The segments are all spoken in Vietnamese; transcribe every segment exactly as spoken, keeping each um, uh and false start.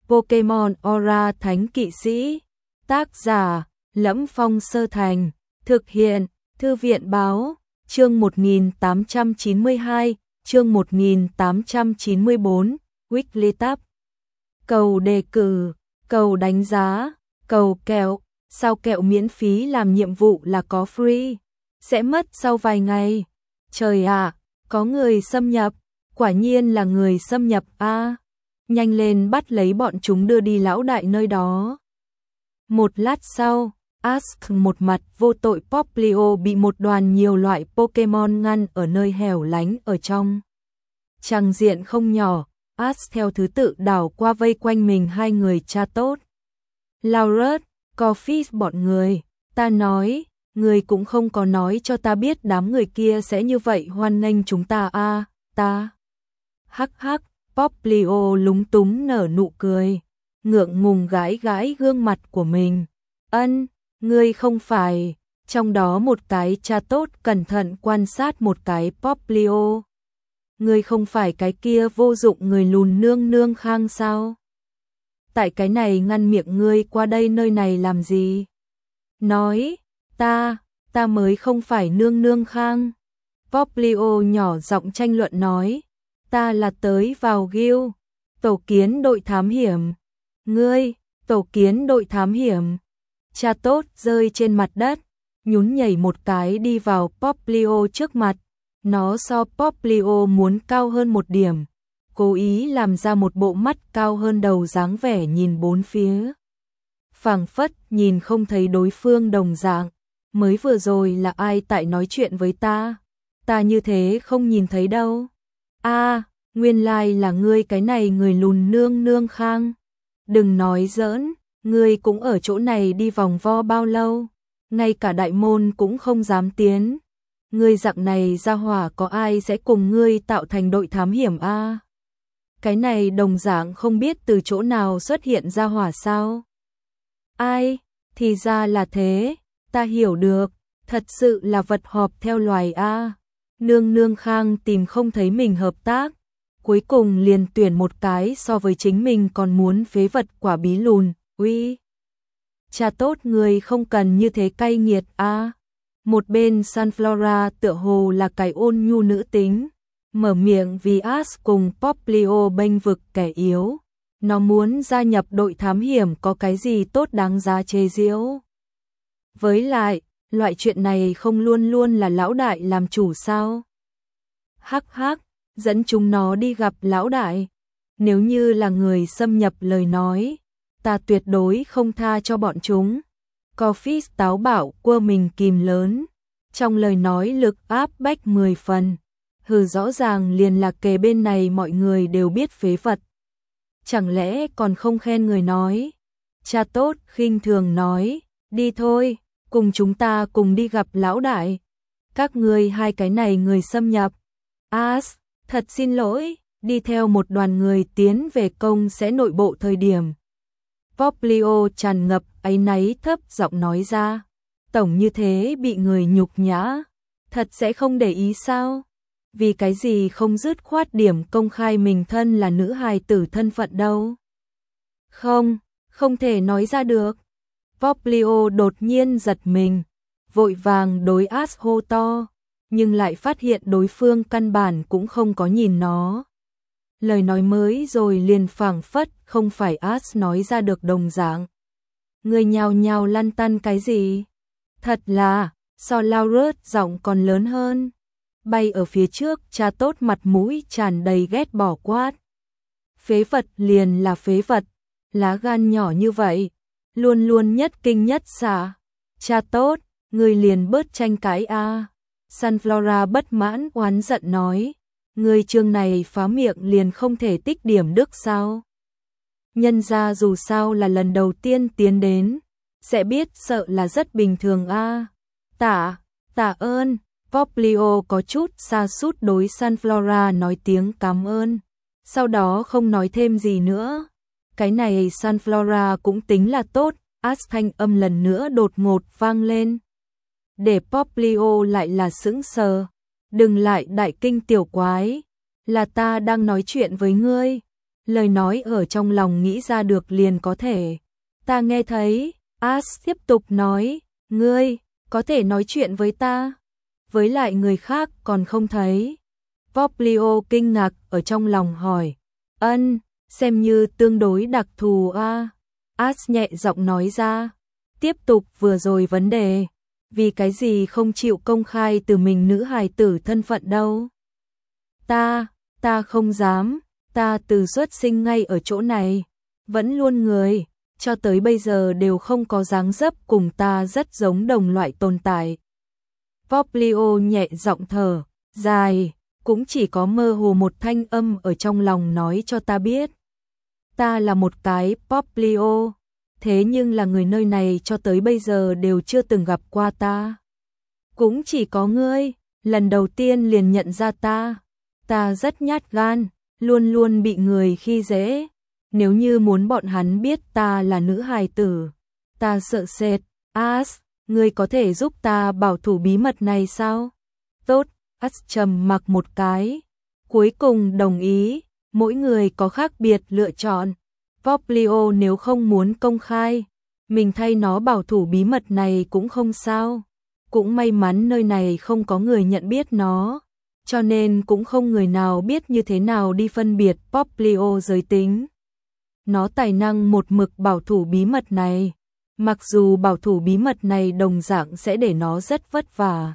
Pokemon Aura Thánh Kỵ Sĩ. Tác giả: Lẫm Phong Sơ Thành. Thực hiện: Thư viện báo. Chương một nghìn tám trăm chín mươi hai, chương một nghìn tám trăm chín mươi bốn, Weekly Tab. Cầu đề cử, cầu đánh giá, cầu kẹo. Sao kẹo miễn phí làm nhiệm vụ là có free? Sẽ mất sau vài ngày. Trời ạ, có người xâm nhập. Quả nhiên là người xâm nhập a. À, nhanh lên bắt lấy bọn chúng đưa đi lão đại nơi đó. Một lát sau, Ash một mặt vô tội Popplio bị một đoàn nhiều loại Pokemon ngăn ở nơi hẻo lánh ở trong. Tràng diện không nhỏ, Ash theo thứ tự đảo qua vây quanh mình hai người cha tốt. Laurus, Coffee bọn người, ta nói, người cũng không có nói cho ta biết đám người kia sẽ như vậy hoan nghênh chúng ta a, à, ta. Hắc hắc, Popplio lúng túng nở nụ cười, ngượng ngùng gãi gãi gương mặt của mình. Ân, ngươi không phải, trong đó một cái cha tốt cẩn thận quan sát một cái Popplio. Ngươi không phải cái kia vô dụng người lùn nương nương Khang sao? Tại cái này ngăn miệng ngươi qua đây nơi này làm gì? Nói, ta, ta mới không phải nương nương Khang. Popplio nhỏ giọng tranh luận nói, ta là tới vào guild, tổ kiến đội thám hiểm. Ngươi, tổ kiến đội thám hiểm. Cha tốt rơi trên mặt đất, nhún nhảy một cái đi vào Popplio trước mặt. Nó so Popplio muốn cao hơn một điểm, cố ý làm ra một bộ mắt cao hơn đầu dáng vẻ nhìn bốn phía. Phảng phất nhìn không thấy đối phương đồng dạng, mới vừa rồi là ai tại nói chuyện với ta? Ta như thế không nhìn thấy đâu. A, à, nguyên lai là ngươi cái này người lùn nương nương Khang. Đừng nói giỡn, ngươi cũng ở chỗ này đi vòng vo bao lâu, ngay cả đại môn cũng không dám tiến. Ngươi dạng này ra hỏa có ai sẽ cùng ngươi tạo thành đội thám hiểm a? À? Cái này đồng dạng không biết từ chỗ nào xuất hiện ra hỏa sao? Ai? Thì ra là thế, ta hiểu được, thật sự là vật họp theo loài a. À? Nương nương Khang tìm không thấy mình hợp tác, cuối cùng liền tuyển một cái so với chính mình còn muốn phế vật quả bí lùn. Uy, cha tốt người không cần như thế cay nghiệt a. À? Một bên Sunflora tựa hồ là cái ôn nhu nữ tính, mở miệng vì Ash cùng Popplio bênh vực kẻ yếu. Nó muốn gia nhập đội thám hiểm có cái gì tốt đáng giá chế giễu. Với lại, loại chuyện này không luôn luôn là lão đại làm chủ sao? Hắc hắc, dẫn chúng nó đi gặp lão đại. Nếu như là người xâm nhập lời nói, ta tuyệt đối không tha cho bọn chúng. Coffee táo bạo quơ mình kìm lớn, trong lời nói lực áp bách mười phần. Hừ, rõ ràng liền là kề bên này mọi người đều biết phế vật. Chẳng lẽ còn không khen người nói? Cha tốt khinh thường nói, đi thôi, cùng chúng ta cùng đi gặp lão đại. Các ngươi hai cái này người xâm nhập. Ash, thật xin lỗi, đi theo một đoàn người tiến về công sẽ nội bộ thời điểm. Popplio tràn ngập áy náy thấp giọng nói ra, tổng như thế bị người nhục nhã, thật sẽ không để ý sao? Vì cái gì không dứt khoát điểm công khai mình thân là nữ hài tử thân phận đâu? Không, không thể nói ra được. Popplio đột nhiên giật mình, vội vàng đối Ash hô to, nhưng lại phát hiện đối phương căn bản cũng không có nhìn nó. Lời nói mới rồi liền phảng phất không phải Ash nói ra được đồng dạng. Người nhào nhào lăn tăn cái gì? Thật là, so Laurus giọng còn lớn hơn. Bay ở phía trước, cha tốt mặt mũi tràn đầy ghét bỏ quát. Phế vật liền là phế vật, lá gan nhỏ như vậy, luôn luôn nhất kinh nhất xạ. Cha tốt, người liền bớt tranh cãi a. À. Sunflora bất mãn oán giận nói, người chương này phá miệng liền không thể tích điểm đức sao? Nhân ra dù sao là lần đầu tiên tiến đến, sẽ biết sợ là rất bình thường a. À. Tạ, tạ ơn. Popplio có chút sa sút đối Sunflora nói tiếng cảm ơn, sau đó không nói thêm gì nữa. Cái này Sunflora cũng tính là tốt. Ash thanh âm lần nữa đột ngột vang lên, để Popplio lại là sững sờ. Đừng lại đại kinh tiểu quái, là ta đang nói chuyện với ngươi. lời nói ở trong lòng nghĩ ra được liền có thể. Ta nghe thấy, As tiếp tục nói, ngươi, có thể nói chuyện với ta, với lại người khác còn không thấy. Poplio kinh ngạc ở trong lòng hỏi, ân, xem như tương đối đặc thù a. As nhẹ giọng nói ra, tiếp tục vừa rồi vấn đề, vì cái gì không chịu công khai từ mình nữ hài tử thân phận đâu. Ta, ta không dám, ta từ xuất sinh ngay ở chỗ này, vẫn luôn người, cho tới bây giờ đều không có dáng dấp cùng ta rất giống đồng loại tồn tại. Poplio nhẹ giọng thở, dài, cũng chỉ có mơ hồ một thanh âm ở trong lòng nói cho ta biết. Ta là một cái Poplio, thế nhưng là người nơi này cho tới bây giờ đều chưa từng gặp qua ta. Cũng chỉ có ngươi, lần đầu tiên liền nhận ra ta. Ta rất nhát gan, luôn luôn bị người khi dễ. Nếu như muốn bọn hắn biết ta là nữ hài tử, ta sợ sệt. As, ngươi có thể giúp ta bảo thủ bí mật này sao? Tốt, As trầm mặc một cái. Cuối cùng đồng ý, mỗi người có khác biệt lựa chọn. Poplio nếu không muốn công khai, mình thay nó bảo thủ bí mật này cũng không sao. Cũng may mắn nơi này không có người nhận biết nó, cho nên cũng không người nào biết như thế nào đi phân biệt Poplio giới tính. Nó tài năng một mực bảo thủ bí mật này, mặc dù bảo thủ bí mật này đồng dạng sẽ để nó rất vất vả.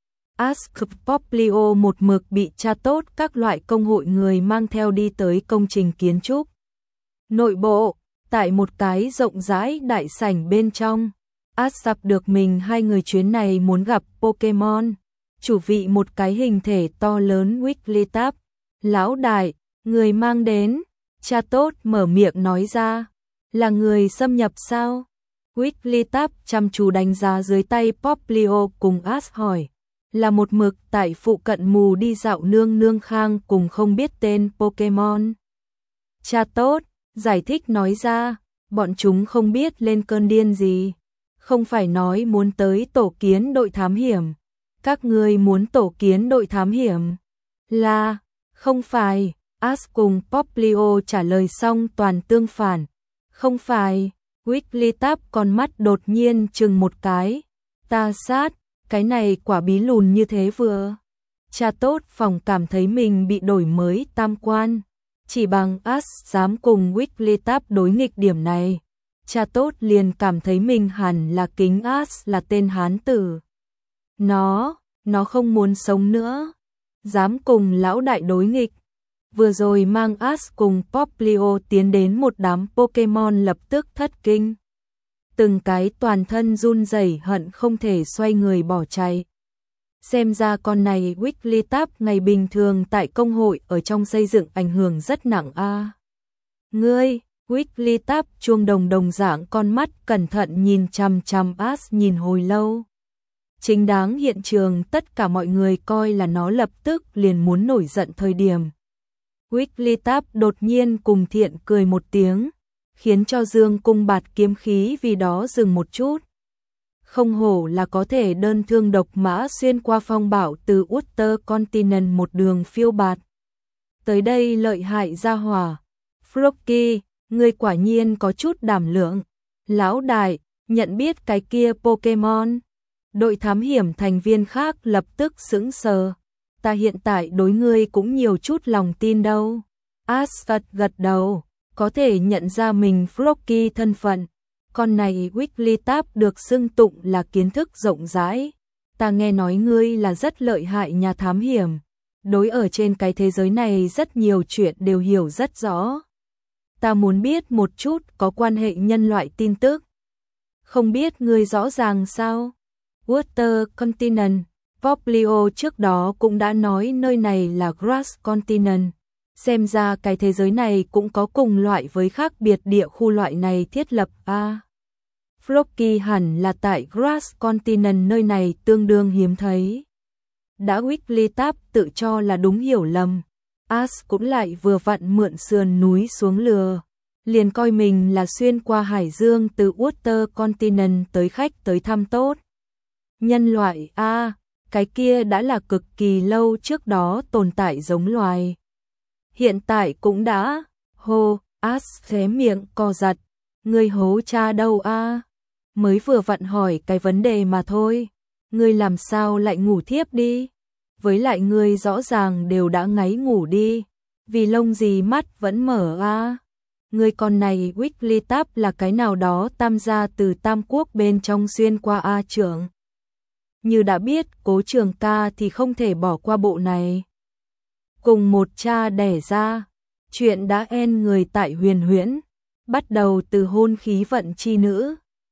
Ask Poplio một mực bị tra tốt các loại công hội người mang theo đi tới công trình kiến trúc. Nội bộ, tại một cái rộng rãi đại sảnh bên trong, As gặp được mình hai người chuyến này muốn gặp Pokemon. Chủ vị một cái hình thể to lớn Wigglytuff. Lão đại, người mang đến, cha tốt mở miệng nói ra, là người xâm nhập sao? Wigglytuff chăm chú đánh giá dưới tay Poplio cùng As hỏi, là một mực tại phụ cận mù đi dạo nương nương khang cùng không biết tên Pokemon. Cha tốt, giải thích nói ra, bọn chúng không biết lên cơn điên gì. Không phải nói muốn tới tổ kiến đội thám hiểm. Các ngươi muốn tổ kiến đội thám hiểm? Là, không phải. As cùng Poplio trả lời xong toàn tương phản. Không phải. Wigglytuff con mắt đột nhiên chừng một cái. Ta sát, cái này quả bí lùn như thế vừa. Cha tốt phòng cảm thấy mình bị đổi mới tam quan. Chỉ bằng As dám cùng Wigglytuff đối nghịch điểm này. Cha tốt liền cảm thấy mình hẳn là kính As là tên hán tử. Nó, nó không muốn sống nữa. Dám cùng lão đại đối nghịch. Vừa rồi mang As cùng Poplio tiến đến một đám Pokemon lập tức thất kinh. Từng cái toàn thân run rẩy hận không thể xoay người bỏ chạy. Xem ra con này Wigglytuff ngày bình thường tại công hội ở trong xây dựng ảnh hưởng rất nặng a. À. Ngươi, Wigglytuff chuông đồng đồng dạng con mắt cẩn thận nhìn chằm chằm As nhìn hồi lâu. Chính đáng hiện trường tất cả mọi người coi là nó lập tức liền muốn nổi giận thời điểm. Wigglytuff đột nhiên cùng thiện cười một tiếng, khiến cho dương cung bạt kiếm khí vì đó dừng một chút. Không hổ là có thể đơn thương độc mã xuyên qua phong bạo từ Outer Continent một đường phiêu bạt. Tới đây lợi hại ra hỏa. Froakie, ngươi quả nhiên có chút đảm lượng. Lão đại, nhận biết cái kia Pokemon. Đội thám hiểm thành viên khác lập tức sững sờ. Ta hiện tại đối ngươi cũng nhiều chút lòng tin đâu. Asphalt gật đầu, có thể nhận ra mình Froakie thân phận. Con này Wigglytuff được xưng tụng là kiến thức rộng rãi. Ta nghe nói ngươi là rất lợi hại nhà thám hiểm. Đối ở trên cái thế giới này rất nhiều chuyện đều hiểu rất rõ. Ta muốn biết một chút có quan hệ nhân loại tin tức. Không biết ngươi rõ ràng sao? Water Continent, Poplio trước đó cũng đã nói nơi này là Grass Continent. Xem ra cái thế giới này cũng có cùng loại với khác biệt địa khu loại này thiết lập a. À, Froakie hẳn là tại Grass Continent nơi này tương đương hiếm thấy. Đã Wigglytuff tự cho là đúng hiểu lầm. As cũng lại vừa vặn mượn sườn núi xuống lừa. Liền coi mình là xuyên qua hải dương từ Water Continent tới khách tới thăm tốt. Nhân loại a, à, cái kia đã là cực kỳ lâu trước đó tồn tại giống loài. Hiện tại cũng đã, Hô, As khé miệng co giật. Ngươi hố cha đâu a? Mới vừa vặn hỏi cái vấn đề mà thôi. Ngươi làm sao lại ngủ thiếp đi? Với lại ngươi rõ ràng đều đã ngáy ngủ đi. Vì lông gì mắt vẫn mở a? Ngươi con này Wigglytuff là cái nào đó tam gia từ Tam Quốc bên trong xuyên qua a trưởng. Như đã biết Cố Trường Ca thì không thể bỏ qua bộ này. Cùng một cha đẻ ra, chuyện đã en người tại Huyền Huyễn, bắt đầu từ hôn khí vận chi nữ.